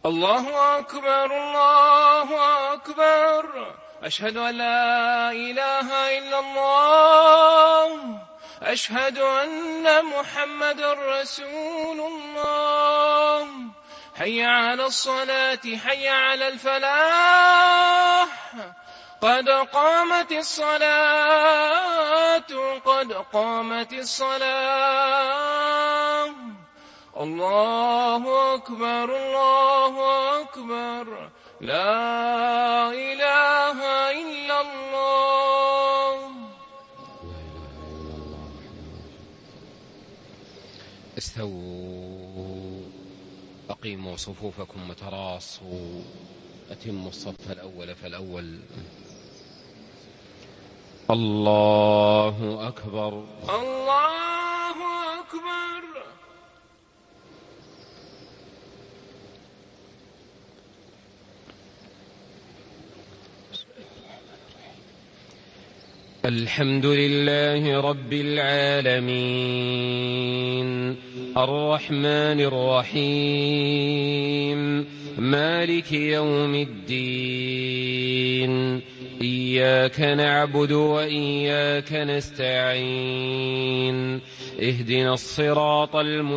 الله أكبر الله أكبر. أشهد أن لا إله إلا الله. أشهد أن محمد رسول الله. حي على الصلاة حي على الفلاح. قد قامت الصلاة قد قامت الصلاة. الله أكبر الله أكبر. لا إله إلا الله. استووا أقيموا صفوفكم وتراصوا. أتموا الصف الأول فالأول. الله أكبر الله أكبر. الحمد لله رب العالمين الرحمن الرحيم مالك يوم الدين. إياك نعبد وإياك نستعين. اهدنا الصراط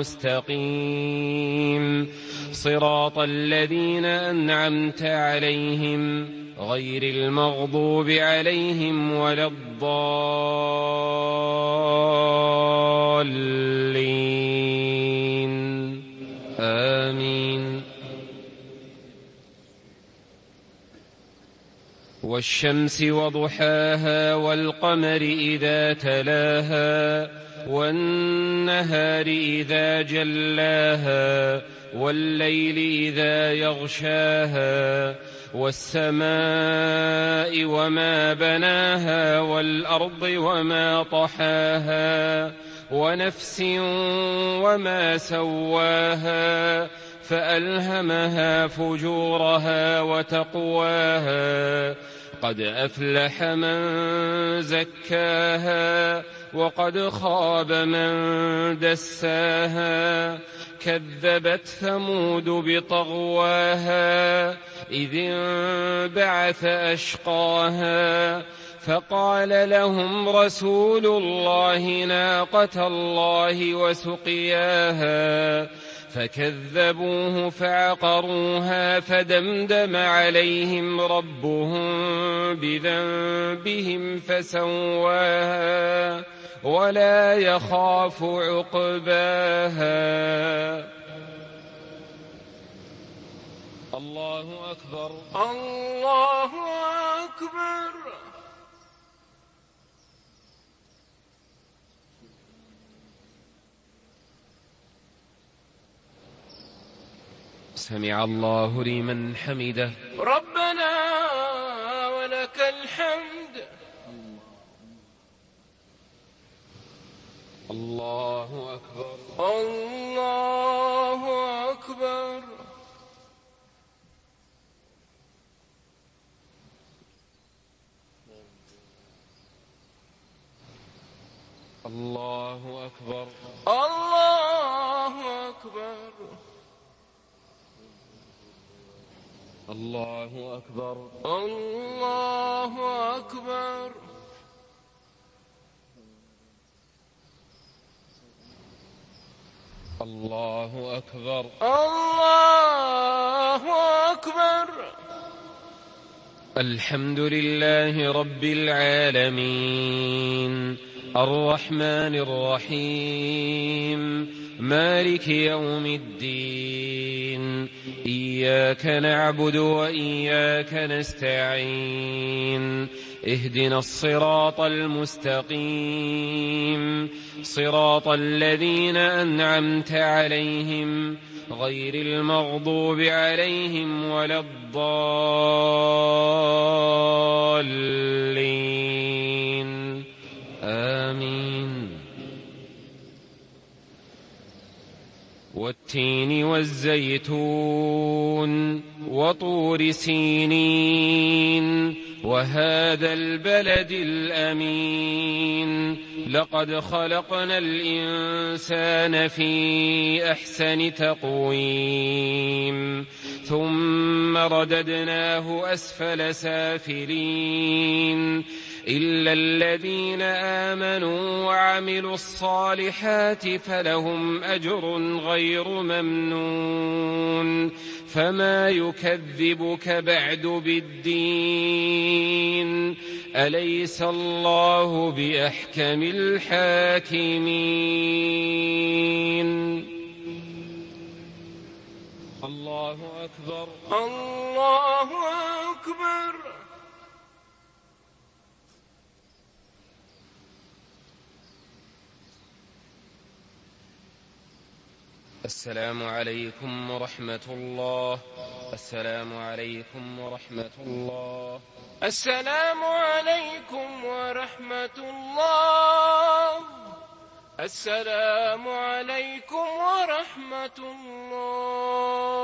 المستقيم صراط الذين أنعمت عليهم غير المغضوب عليهم ولا الضالين. آمين. والشمس وضحاها والقمر إذا تلاها والنهار إذا جلاها والليل إذا يغشاها والسماء وما بناها والأرض وما طحاها ونفس وما سواها فألهمها فجورها وتقواها. قد أفلح من زكاها وقد خاب من دساها. كذبت ثمود بطغواها إذ انبعث أشقاها فقال لهم رسول الله ناقة الله وسقياها فكذبوه فعقروها فدمدم عليهم ربهم بذنبهم فسواها ولا يخاف عقباها. الله أكبر الله أكبر. سمع الله لمن حمده. ربنا ولك الحمد. الله أكبر الله أكبر. الله أكبر الله أكبر. الله أكبر الله أكبر. الله أكبر الله أكبر. الحمد لله رب العالمين الرحمن الرحيم مالك يوم الدين. إياك نعبد وإياك نستعين. اهدنا الصراط المستقيم صراط الذين أنعمت عليهم غير المغضوب عليهم ولا الضالين. آمين. والتين والزيتون وطور سينين وهذا البلد الأمين. لقد خلقنا الإنسان في أحسن تقويم ثم رددناه أسفل سافلين إلا الذين آمنوا وعملوا الصالحات فلهم أجر غير ممنون فما يكذبك بعد بالدين أليس الله بأحكم الحاكمين الله أكبر الله أكبر. السلام عليكم ورحمة الله. السلام عليكم ورحمة الله. السلام عليكم ورحمة الله. السلام عليكم ورحمة الله.